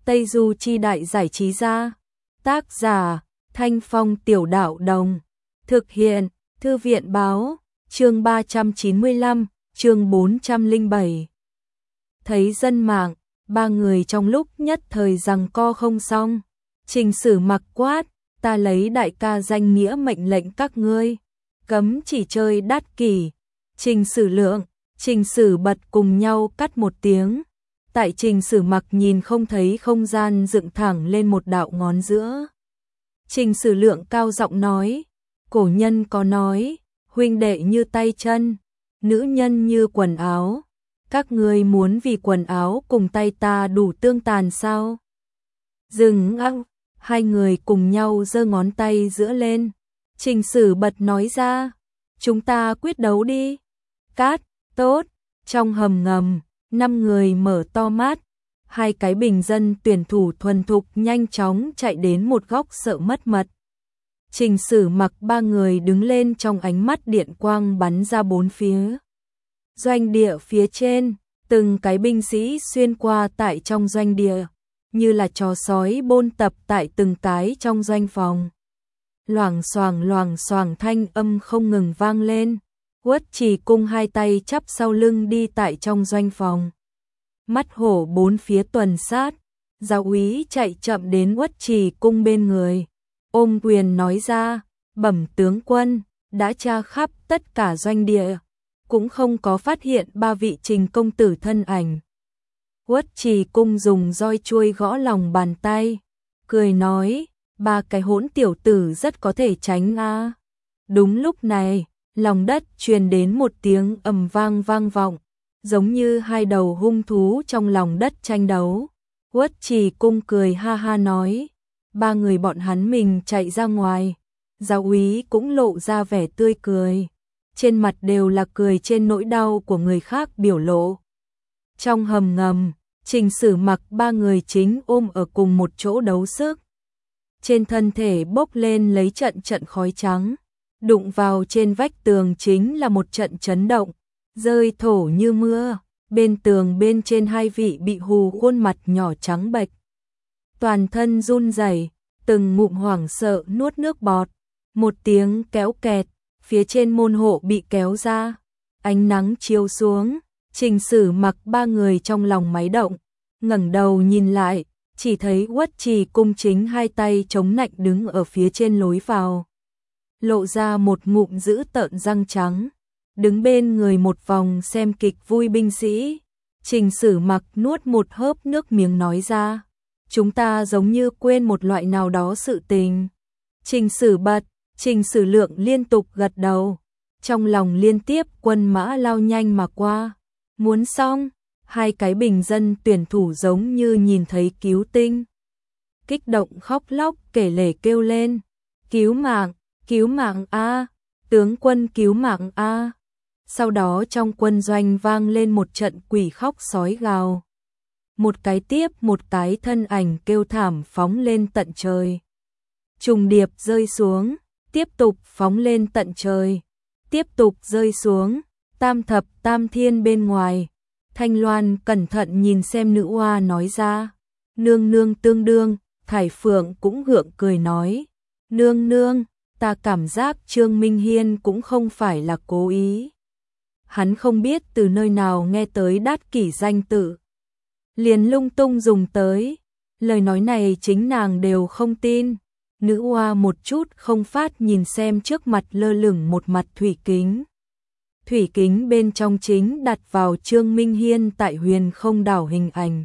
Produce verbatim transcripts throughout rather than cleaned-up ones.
Tây Du Chi Đại Giải Trí Gia. Tác giả Thanh Phong Tiểu Đạo Đồng. Thực hiện Thư viện Báo. Chương ba trăm chín mươi lăm, chương bốn trăm lẻ bảy. Thấy dân mạng, ba người trong lúc nhất thời giằng co không xong. Trình Sử Mặc quát, ta lấy đại ca danh nghĩa mệnh lệnh các ngươi, cấm chỉ chơi đát kỷ. Trình Sử Lượng, Trình Sử Bật cùng nhau cắt một tiếng. Tại Trình Sử Mặc nhìn không thấy không gian dựng thẳng lên một đạo ngón giữa. Trình Sử Lượng cao giọng nói, cổ nhân có nói, huynh đệ như tay chân, nữ nhân như quần áo. Các ngươi muốn vì quần áo cùng tay ta đủ tương tàn sao? Dừng ăng, hai người cùng nhau giơ ngón tay giữa lên. Trình Sử Bật nói ra, chúng ta quyết đấu đi. Cát, tốt. Trong hầm ngầm, năm người mở to mắt. Hai cái bình dân tuyển thủ thuần thục nhanh chóng chạy đến một góc sợ mất mật. Trình Sử Mặc ba người đứng lên trong ánh mắt điện quang bắn ra bốn phía. Doanh địa phía trên, từng cái binh sĩ xuyên qua tại trong doanh địa, như là chó sói bôn tập tại từng cái trong doanh phòng. Loảng xoảng loảng xoảng thanh âm không ngừng vang lên. Uất Trì Cung hai tay chắp sau lưng đi tại trong doanh phòng. Mắt hổ bốn phía tuần sát, giáo úy chạy chậm đến Uất Trì Cung bên người. Ôm quyền nói ra, bẩm tướng quân, đã tra khắp tất cả doanh địa, cũng không có phát hiện ba vị Trình công tử thân ảnh. Uất Trì Cung dùng roi chuôi gõ lòng bàn tay, cười nói, ba cái hỗn tiểu tử rất có thể tránh a. Đúng lúc này, lòng đất truyền đến một tiếng ầm vang vang vọng, giống như hai đầu hung thú trong lòng đất tranh đấu. Uất Trì Cung cười ha ha nói, ba người bọn hắn mình chạy ra ngoài. Giáo úy cũng lộ ra vẻ tươi cười, trên mặt đều là cười trên nỗi đau của người khác biểu lộ. Trong hầm ngầm, Trình Sử Mặc ba người chính ôm ở cùng một chỗ đấu sức. Trên thân thể bốc lên lấy trận trận khói trắng, đụng vào trên vách tường chính là một trận chấn động, rơi thổ như mưa. Bên tường bên trên hai vị bị hù khuôn mặt nhỏ trắng bệch, toàn thân run rẩy, từng ngụm hoảng sợ nuốt nước bọt. Một tiếng kéo kẹt, phía trên môn hộ bị kéo ra, ánh nắng chiếu xuống. Trình Sử Mặc ba người trong lòng máy động, ngẩng đầu nhìn lại, chỉ thấy Uất Trì Cung chính hai tay chống nạnh đứng ở phía trên lối vào, lộ ra một ngụm dữ tợn răng trắng, đứng bên người một vòng xem kịch vui binh sĩ. Trình Sử Mặc nuốt một hớp nước miếng nói ra, chúng ta giống như quên một loại nào đó sự tình. Trình Sử Bật, Trình Sử Lượng liên tục gật đầu, trong lòng liên tiếp quân mã lao nhanh mà qua. Muốn xong, hai cái bình dân tuyển thủ giống như nhìn thấy cứu tinh, kích động khóc lóc kể lể kêu lên, cứu mạng, cứu mạng a, tướng quân cứu mạng a. Sau đó trong quân doanh vang lên một trận quỷ khóc sói gào, một cái tiếp một cái thân ảnh kêu thảm phóng lên tận trời, trùng điệp rơi xuống, tiếp tục phóng lên tận trời, tiếp tục rơi xuống. Tam thập tam thiên bên ngoài, Thanh Loan cẩn thận nhìn xem nữ oa nói ra, nương nương tương đương. Thải Phượng cũng gượng cười nói, nương nương, ta cảm giác Trương Minh Hiên cũng không phải là cố ý. Hắn không biết từ nơi nào nghe tới đát kỷ danh tự, liền lung tung dùng tới. Lời nói này chính nàng đều không tin. Nữ oa một chút không phát nhìn xem trước mặt lơ lửng một mặt thủy kính. Thủy kính bên trong chính đặt vào Trương Minh Hiên tại Huyền Không Đảo hình ảnh,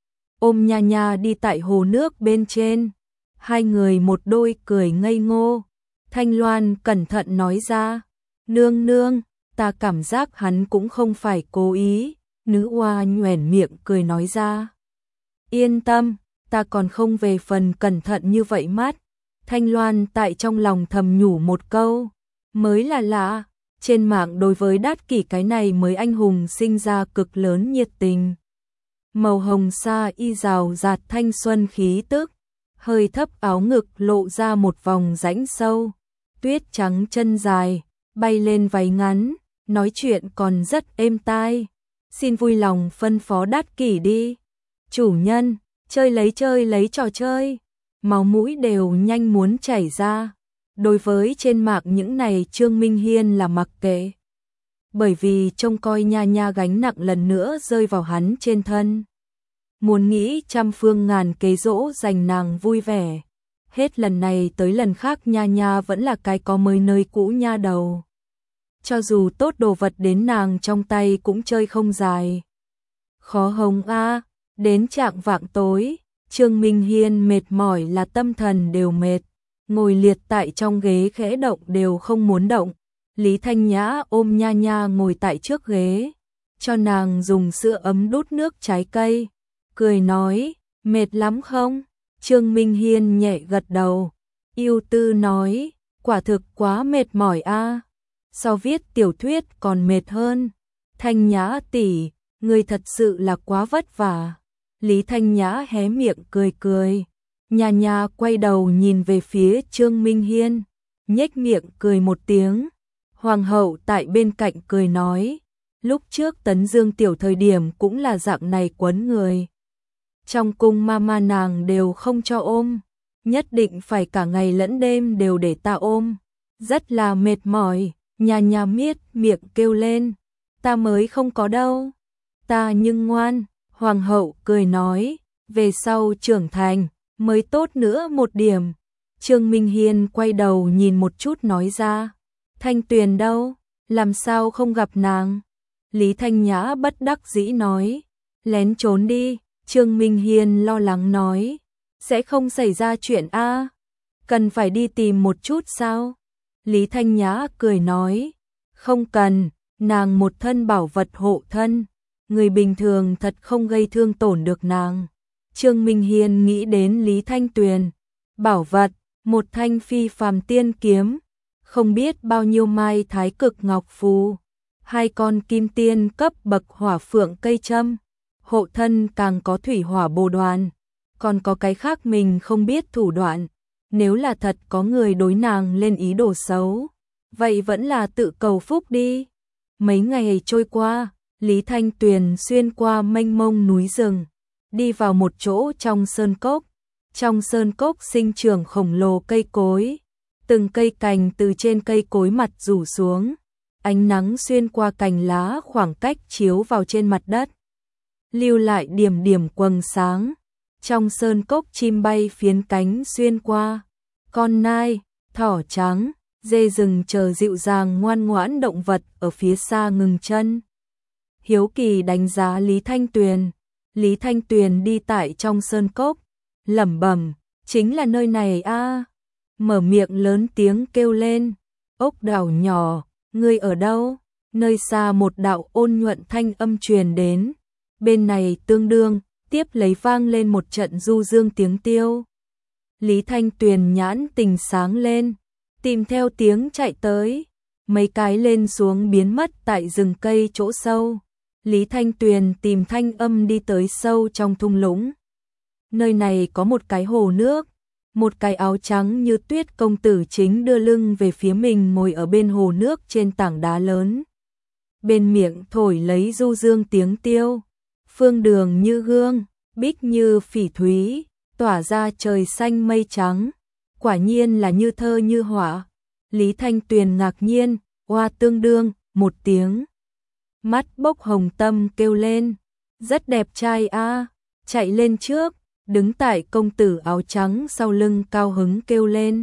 ôm nha nha đi tại hồ nước bên trên. Hai người một đôi cười ngây ngô. Thanh Loan cẩn thận nói ra, nương nương, ta cảm giác hắn cũng không phải cố ý. Nữ oa nhoẻn miệng cười nói ra, yên tâm, ta còn không về phần cẩn thận như vậy mắt. Thanh Loan tại trong lòng thầm nhủ một câu, mới là lạ. Trên mạng đối với đát kỷ cái này mới anh hùng sinh ra cực lớn nhiệt tình. Màu hồng sa y rào rạt thanh xuân khí tức, hơi thấp áo ngực lộ ra một vòng rãnh sâu, tuyết trắng chân dài, bay lên váy ngắn, nói chuyện còn rất êm tai. Xin vui lòng phân phó đát kỷ đi. Chủ nhân, chơi lấy chơi lấy trò chơi, máu mũi đều nhanh muốn chảy ra. Đối với trên mạng những này Trương Minh Hiên là mặc kệ. Bởi vì trông coi Nha Nha gánh nặng lần nữa rơi vào hắn trên thân. Muốn nghĩ trăm phương ngàn kế dỗ dành nàng vui vẻ. Hết lần này tới lần khác Nha Nha vẫn là cái có mới nơi cũ nha đầu. Cho dù tốt đồ vật đến nàng trong tay cũng chơi không dài. Khó hồng a, đến trạng vạng tối, Trương Minh Hiên mệt mỏi là tâm thần đều mệt, ngồi liệt tại trong ghế khẽ động đều không muốn động. Lý Thanh Nhã ôm Nha Nha ngồi tại trước ghế, cho nàng dùng sữa ấm đút nước trái cây, cười nói, mệt lắm không? Trương Minh Hiên nhẹ gật đầu, ưu tư nói, quả thực quá mệt mỏi a, so viết tiểu thuyết còn mệt hơn. Thanh Nhã tỷ, ngươi thật sự là quá vất vả. Lý Thanh Nhã hé miệng cười cười. Nha Nha quay đầu nhìn về phía Trương Minh Hiên, nhếch miệng cười một tiếng. Hoàng hậu tại bên cạnh cười nói, lúc trước Tấn Dương tiểu thời điểm cũng là dạng này quấn người. Trong cung mama nàng đều không cho ôm, nhất định phải cả ngày lẫn đêm đều để ta ôm. Rất là mệt mỏi. Nha Nha miết miệng kêu lên, ta mới không có đâu. Ta nhưng ngoan. Hoàng hậu cười nói, về sau trưởng thành mới tốt nữa một điểm. Trương Minh Hiên quay đầu nhìn một chút nói ra, Thanh Tuyền đâu, làm sao không gặp nàng? Lý Thanh Nhã bất đắc dĩ nói, lén trốn đi. Trương Minh Hiên lo lắng nói, sẽ không xảy ra chuyện a, cần phải đi tìm một chút sao? Lý Thanh Nhã cười nói, không cần, nàng một thân bảo vật hộ thân, người bình thường thật không gây thương tổn được nàng. Trương Minh Hiên nghĩ đến Lý Thanh Tuyền, bảo vật, một thanh phi phàm tiên kiếm, không biết bao nhiêu mai thái cực ngọc phù, hai con kim tiên cấp bậc hỏa phượng cây châm, hộ thân càng có thủy hỏa bồ đoàn, còn có cái khác mình không biết thủ đoạn. Nếu là thật có người đối nàng lên ý đồ xấu, vậy vẫn là tự cầu phúc đi. Mấy ngày trôi qua, Lý Thanh Tuyền xuyên qua mênh mông núi rừng, đi vào một chỗ trong sơn cốc. Trong sơn cốc sinh trưởng khổng lồ cây cối, từng cây cành từ trên cây cối mặt rủ xuống, ánh nắng xuyên qua cành lá khoảng cách chiếu vào trên mặt đất, lưu lại điểm điểm quầng sáng. Trong sơn cốc chim bay phiến cánh xuyên qua, con nai, thỏ trắng, dê rừng chờ dịu dàng ngoan ngoãn động vật ở phía xa ngừng chân. Hiếu kỳ đánh giá Lý Thanh Tuyền. Lý Thanh Tuyền đi tại trong sơn cốc, lẩm bẩm, chính là nơi này a. Mở miệng lớn tiếng kêu lên, ốc đảo nhỏ, ngươi ở đâu? Nơi xa một đạo ôn nhuận thanh âm truyền đến, bên này tương đương, tiếp lấy vang lên một trận du dương tiếng tiêu. Lý Thanh Tuyền nhãn tình sáng lên, tìm theo tiếng chạy tới, mấy cái lên xuống biến mất tại rừng cây chỗ sâu. Lý Thanh Tuyền tìm thanh âm đi tới sâu trong thung lũng. Nơi này có một cái hồ nước, một cái áo trắng như tuyết công tử chính đưa lưng về phía mình ngồi ở bên hồ nước trên tảng đá lớn. Bên miệng thổi lấy du dương tiếng tiêu, phương đường như gương, bích như phỉ thúy, tỏa ra trời xanh mây trắng, quả nhiên là như thơ như họa. Lý Thanh Tuyền ngạc nhiên, oa tương đương, một tiếng. Mắt bốc hồng tâm kêu lên, rất đẹp trai a, chạy lên trước, đứng tại công tử áo trắng sau lưng cao hứng kêu lên.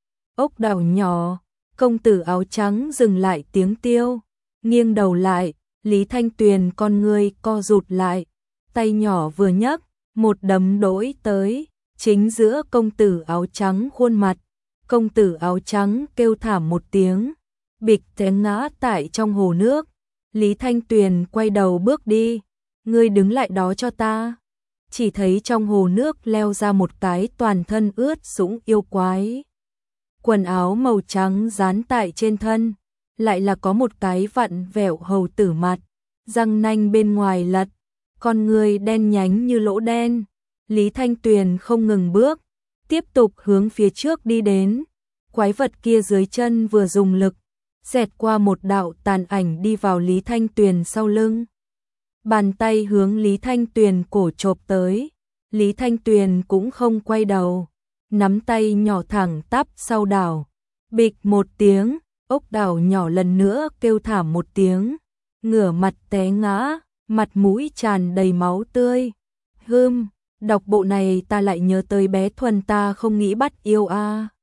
Ốc đảo nhỏ, công tử áo trắng dừng lại tiếng tiêu, nghiêng đầu lại, Lý Thanh Tuyền con ngươi co rụt lại, tay nhỏ vừa nhấc, một đấm đỗi tới, chính giữa công tử áo trắng khuôn mặt. Công tử áo trắng kêu thảm một tiếng, bịch té ngã tại trong hồ nước. Lý Thanh Tuyền quay đầu bước đi, ngươi đứng lại đó cho ta. Chỉ thấy trong hồ nước leo ra một cái toàn thân ướt sũng yêu quái. Quần áo màu trắng dán tại trên thân, lại là có một cái vặn vẹo hầu tử mặt, răng nanh bên ngoài lật, con người đen nhánh như lỗ đen. Lý Thanh Tuyền không ngừng bước, tiếp tục hướng phía trước đi đến. Quái vật kia dưới chân vừa dùng lực, xẹt qua một đạo tàn ảnh đi vào Lý Thanh Tuyền sau lưng. Bàn tay hướng Lý Thanh Tuyền cổ chộp tới, Lý Thanh Tuyền cũng không quay đầu, nắm tay nhỏ thẳng tắp sau đảo. Bịch một tiếng, ốc đảo nhỏ lần nữa kêu thảm một tiếng, ngửa mặt té ngã, mặt mũi tràn đầy máu tươi. Hưm, đọc bộ này ta lại nhớ tới bé Thuần ta không nghĩ bắt yêu a. À.